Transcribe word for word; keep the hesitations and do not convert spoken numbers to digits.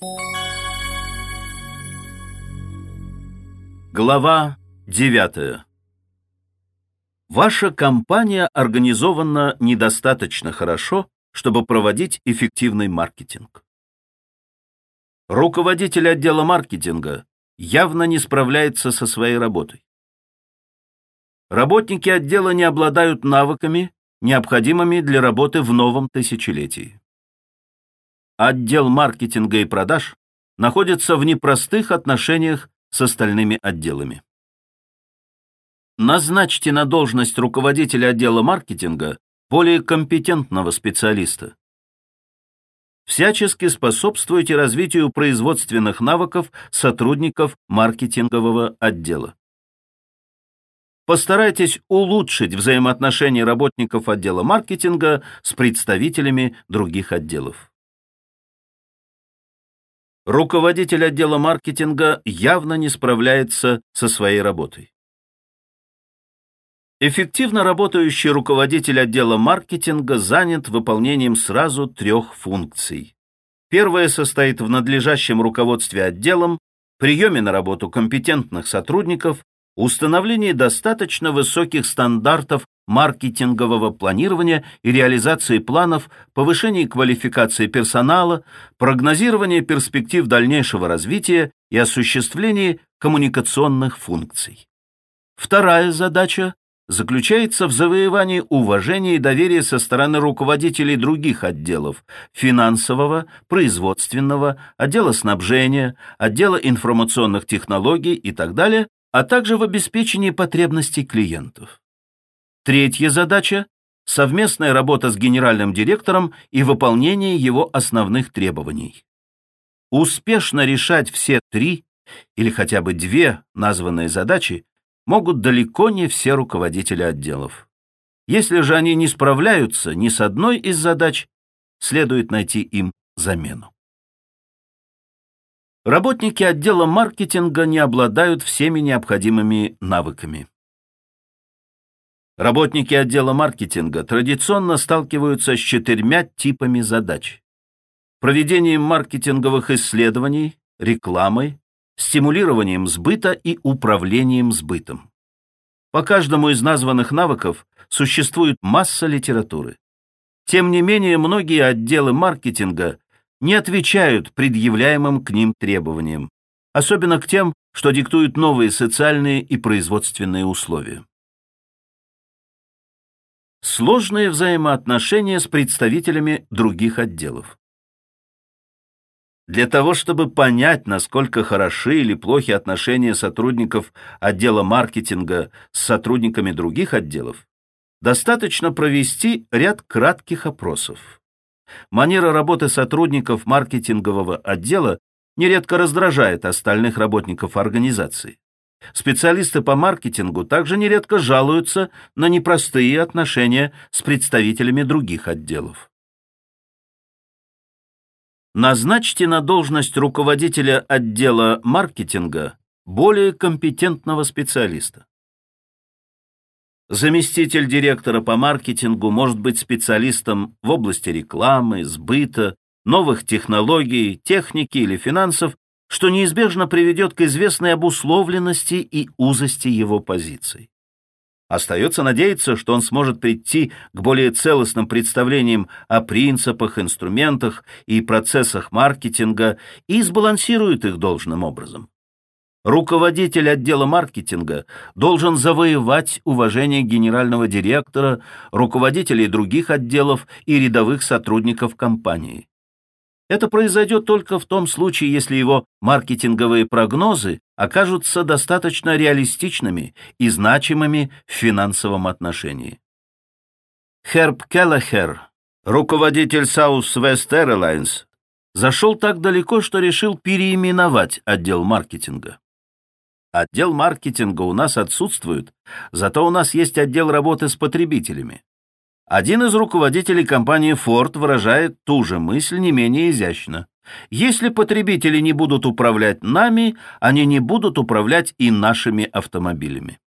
Глава девятая. Ваша компания организована недостаточно хорошо, чтобы проводить эффективный маркетинг. Руководитель отдела маркетинга явно не справляется со своей работой. Работники отдела не обладают навыками, необходимыми для работы в новом тысячелетии. Отдел маркетинга и продаж находится в непростых отношениях с остальными отделами. Назначьте на должность руководителя отдела маркетинга более компетентного специалиста. Всячески способствуйте развитию производственных навыков сотрудников маркетингового отдела. Постарайтесь улучшить взаимоотношения работников отдела маркетинга с представителями других отделов. Руководитель отдела маркетинга явно не справляется со своей работой. Эффективно работающий руководитель отдела маркетинга занят выполнением сразу трех функций. Первая состоит в надлежащем руководстве отделом, приеме на работу компетентных сотрудников, установлении достаточно высоких стандартов маркетингового планирования и реализации планов, повышении квалификации персонала, прогнозировании перспектив дальнейшего развития и осуществлении коммуникационных функций. Вторая задача заключается в завоевании уважения и доверия со стороны руководителей других отделов – финансового, производственного, отдела снабжения, отдела информационных технологий и так далее, а также в обеспечении потребностей клиентов. Третья задача – совместная работа с генеральным директором и выполнение его основных требований. Успешно решать все три или хотя бы две названные задачи могут далеко не все руководители отделов. Если же они не справляются ни с одной из задач, следует найти им замену. Работники отдела маркетинга не обладают всеми необходимыми навыками. Работники отдела маркетинга традиционно сталкиваются с четырьмя типами задач: проведением маркетинговых исследований, рекламой, стимулированием сбыта и управлением сбытом. По каждому из названных навыков существует масса литературы. Тем не менее, многие отделы маркетинга не отвечают предъявляемым к ним требованиям, особенно к тем, что диктуют новые социальные и производственные условия. Сложные взаимоотношения с представителями других отделов. Для того, чтобы понять, насколько хороши или плохи отношения сотрудников отдела маркетинга с сотрудниками других отделов, достаточно провести ряд кратких опросов. Манера работы сотрудников маркетингового отдела нередко раздражает остальных работников организации. Специалисты по маркетингу также нередко жалуются на непростые отношения с представителями других отделов. Назначьте на должность руководителя отдела маркетинга более компетентного специалиста. Заместитель директора по маркетингу может быть специалистом в области рекламы, сбыта, новых технологий, техники или финансов, что неизбежно приведет к известной обусловленности и узости его позиций. Остается надеяться, что он сможет прийти к более целостным представлениям о принципах, инструментах и процессах маркетинга и сбалансирует их должным образом. Руководитель отдела маркетинга должен завоевать уважение генерального директора, руководителей других отделов и рядовых сотрудников компании. Это произойдет только в том случае, если его маркетинговые прогнозы окажутся достаточно реалистичными и значимыми в финансовом отношении. Херб Келлехер, руководитель Southwest Airlines, зашел так далеко, что решил переименовать отдел маркетинга. Отдел маркетинга у нас отсутствует, зато у нас есть отдел работы с потребителями. Один из руководителей компании Ford выражает ту же мысль не менее изящно. Если потребители не будут управлять нами, они не будут управлять и нашими автомобилями.